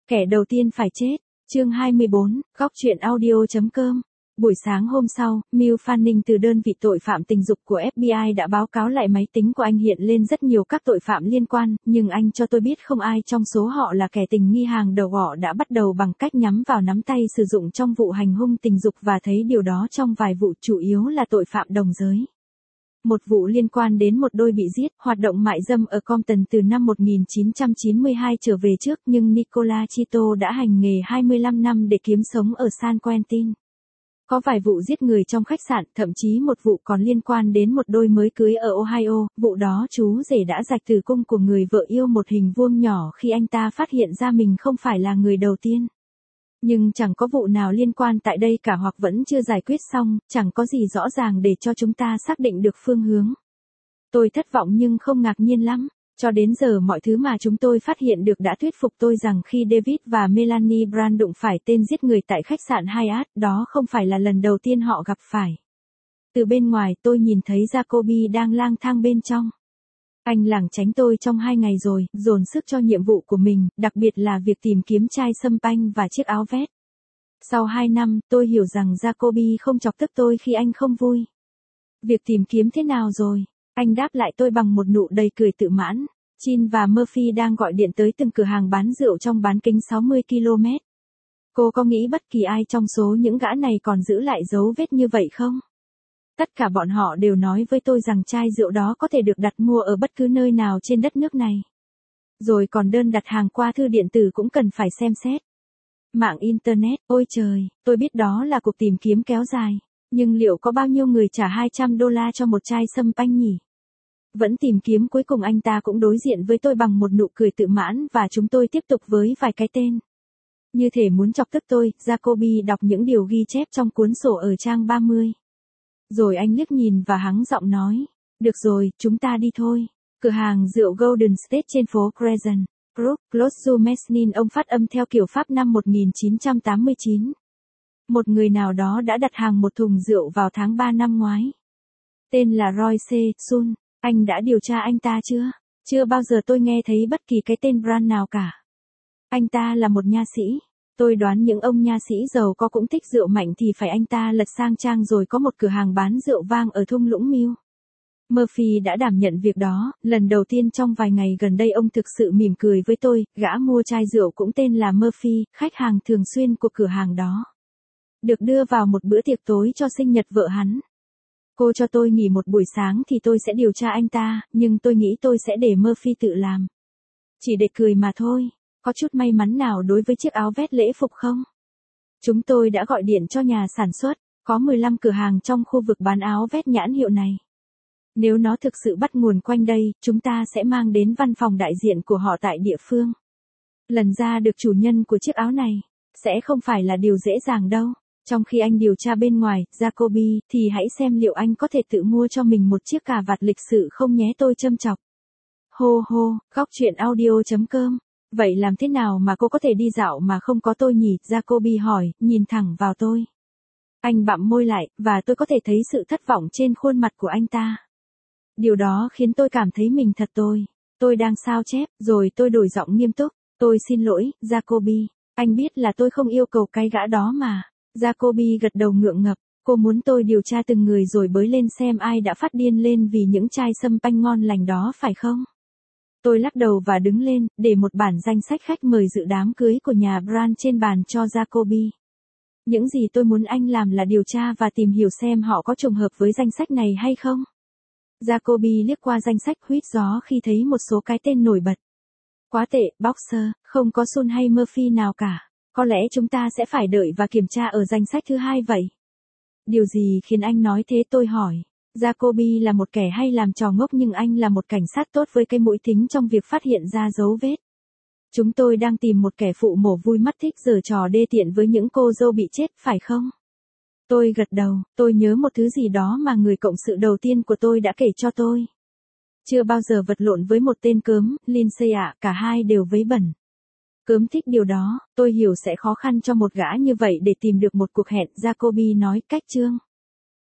Kẻ đầu tiên phải chết. Chương 24, góc truyện audio.com. Buổi sáng hôm sau, Mill Fanning từ đơn vị tội phạm tình dục của FBI đã báo cáo lại máy tính của anh hiện lên rất nhiều các tội phạm liên quan, nhưng anh cho tôi biết không ai trong số họ là kẻ tình nghi hàng đầu. Họ đã bắt đầu bằng cách nhắm vào nắm tay sử dụng trong vụ hành hung tình dục và thấy điều đó trong vài vụ chủ yếu là tội phạm đồng giới. Một vụ liên quan đến một đôi bị giết, hoạt động mại dâm ở Compton từ năm 1992 trở về trước, nhưng Nicola Chito đã hành nghề 25 năm để kiếm sống ở San Quentin. Có vài vụ giết người trong khách sạn, thậm chí một vụ còn liên quan đến một đôi mới cưới ở Ohio, vụ đó chú rể đã rạch tử cung của người vợ yêu một hình vuông nhỏ khi anh ta phát hiện ra mình không phải là người đầu tiên. Nhưng chẳng có vụ nào liên quan tại đây cả hoặc vẫn chưa giải quyết xong, chẳng có gì rõ ràng để cho chúng ta xác định được phương hướng. Tôi thất vọng nhưng không ngạc nhiên lắm. Cho đến giờ mọi thứ mà chúng tôi phát hiện được đã thuyết phục tôi rằng khi David và Melanie Brand đụng phải tên giết người tại khách sạn Hyatt, đó không phải là lần đầu tiên họ gặp phải. Từ bên ngoài tôi nhìn thấy Jacoby đang lang thang bên trong. Anh lảng tránh tôi trong 2 ngày rồi, dồn sức cho nhiệm vụ của mình, đặc biệt là việc tìm kiếm chai sâm panh và chiếc áo vest. Sau 2 năm, tôi hiểu rằng Jacoby không chọc tức tôi khi anh không vui. Việc tìm kiếm thế nào rồi? Anh đáp lại tôi bằng một nụ đầy cười tự mãn. Chin và Murphy đang gọi điện tới từng cửa hàng bán rượu trong bán kính 60 km. Cô có nghĩ bất kỳ ai trong số những gã này còn giữ lại dấu vết như vậy không? Tất cả bọn họ đều nói với tôi rằng chai rượu đó có thể được đặt mua ở bất cứ nơi nào trên đất nước này. Rồi còn đơn đặt hàng qua thư điện tử cũng cần phải xem xét. Mạng Internet, ôi trời, tôi biết đó là cuộc tìm kiếm kéo dài. Nhưng liệu có bao nhiêu người trả $200 cho một chai sâm panh nhỉ? Vẫn tìm kiếm, cuối cùng anh ta cũng đối diện với tôi bằng một nụ cười tự mãn và chúng tôi tiếp tục với vài cái tên. Như thể muốn chọc tức tôi, Jacoby đọc những điều ghi chép trong cuốn sổ ở trang 30. Rồi anh liếc nhìn và hắng giọng nói. Được rồi, chúng ta đi thôi. Cửa hàng rượu Golden State trên phố Crescent, Brook, Close to Mezanine. Ông phát âm theo kiểu Pháp năm 1989. Một người nào đó đã đặt hàng một thùng rượu vào tháng 3 năm ngoái. Tên là Royce Sun. Anh đã điều tra anh ta chưa? Chưa bao giờ tôi nghe thấy bất kỳ cái tên Brand nào cả. Anh ta là một nha sĩ. Tôi đoán những ông nha sĩ giàu có cũng thích rượu mạnh thì phải anh ta lật sang trang rồi có một cửa hàng bán rượu vang ở thung lũng Mill. Murphy đã đảm nhận việc đó, lần đầu tiên trong vài ngày gần đây ông thực sự mỉm cười với tôi, gã mua chai rượu cũng tên là Murphy, khách hàng thường xuyên của cửa hàng đó. Được đưa vào một bữa tiệc tối cho sinh nhật vợ hắn. Cô cho tôi nghỉ một buổi sáng thì tôi sẽ điều tra anh ta, nhưng tôi nghĩ tôi sẽ để Murphy tự làm. Chỉ để cười mà thôi. Có chút may mắn nào đối với chiếc áo vest lễ phục không? Chúng tôi đã gọi điện cho nhà sản xuất, có 15 cửa hàng trong khu vực bán áo vest nhãn hiệu này. Nếu nó thực sự bắt nguồn quanh đây, chúng ta sẽ mang đến văn phòng đại diện của họ tại địa phương. Lần ra được chủ nhân của chiếc áo này, sẽ không phải là điều dễ dàng đâu. Trong khi anh điều tra bên ngoài, Jacoby, thì hãy xem liệu anh có thể tự mua cho mình một chiếc cà vạt lịch sự không nhé, tôi châm chọc. Hô hô, góc truyện audio.com. Vậy làm thế nào mà cô có thể đi dạo mà không có tôi nhỉ? Jacoby hỏi, nhìn thẳng vào tôi. Anh bặm môi lại, và tôi có thể thấy sự thất vọng trên khuôn mặt của anh ta. Điều đó khiến tôi cảm thấy mình thật tồi. Tôi đang sao chép, rồi tôi đổi giọng nghiêm túc. Tôi xin lỗi, Jacoby. Anh biết là tôi không yêu cầu cái gã đó mà. Jacoby gật đầu ngượng ngập. Cô muốn tôi điều tra từng người rồi bới lên xem ai đã phát điên lên vì những chai sâm panh ngon lành đó phải không? Tôi lắc đầu và đứng lên, để một bản danh sách khách mời dự đám cưới của nhà Brand trên bàn cho Jacoby. Những gì tôi muốn anh làm là điều tra và tìm hiểu xem họ có trùng hợp với danh sách này hay không. Jacoby liếc qua danh sách huýt gió khi thấy một số cái tên nổi bật. Quá tệ, Boxer, không có Sun hay Murphy nào cả. Có lẽ chúng ta sẽ phải đợi và kiểm tra ở danh sách thứ 2 vậy. Điều gì khiến anh nói thế, tôi hỏi. Jacoby là một kẻ hay làm trò ngốc nhưng anh là một cảnh sát tốt với cái mũi thính trong việc phát hiện ra dấu vết. Chúng tôi đang tìm một kẻ phụ mổ vui mắt thích giở trò đê tiện với những cô dâu bị chết, phải không? Tôi gật đầu, tôi nhớ một thứ gì đó mà người cộng sự đầu tiên của tôi đã kể cho tôi. Chưa bao giờ vật lộn với một tên cớm, Lindsay ạ, cả hai đều vấy bẩn. Cớm thích điều đó, tôi hiểu sẽ khó khăn cho một gã như vậy để tìm được một cuộc hẹn, Jacoby nói cách chương.